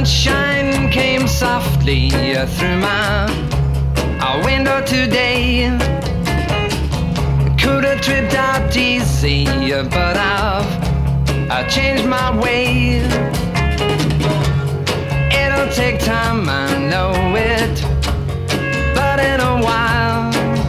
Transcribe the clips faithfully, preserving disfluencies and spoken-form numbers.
sunshine came softly through my window today. Could have tripped out easy, but I've I changed my way. It'll take time, I know it, but in a while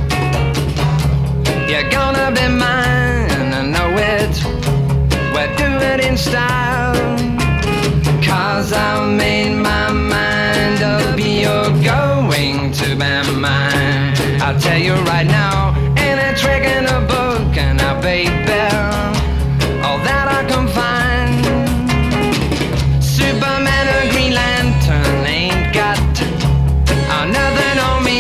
you're gonna be mine, I know it. We'll do it in style, 'cause I've made my mind up, you're going to be mine. I'll tell you right now, ain't a trick in a book, and I baby, all that I can find. Superman or Green Lantern ain't got nothing on me.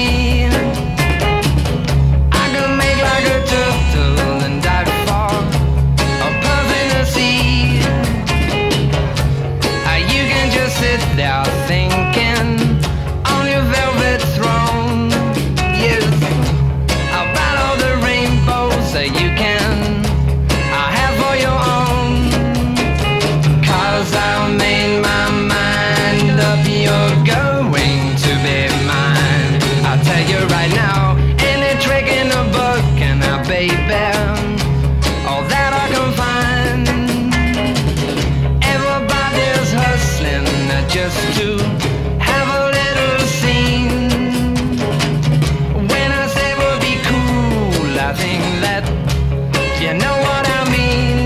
I can make like a turtle and dive for a puff in the sea. You can just sit there thinking on your velvet throne. Yes, about all the rainbows that you can have for your own. 'Cause I've made my mind up, you're going to be mine. I'll tell you right now, any trick in the book, and I baby, all that I can find. Everybody's hustling just to have a little scene. When I say we'll be cool, I think that you know what I mean.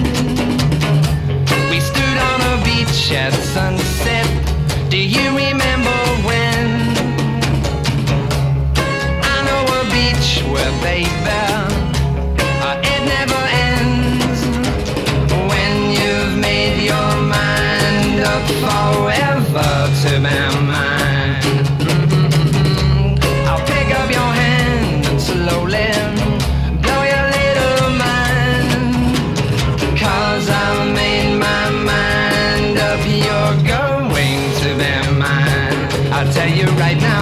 We stood on a beach at sunset, do you remember when? I know a beach where, baby, uh, it never ends. When you've made your mind up forever to be mine, mm-hmm. I'll pick up your hand and slowly blow your little mind. 'Cause I've made my mind up, you're going to be mine. I'll tell you right now,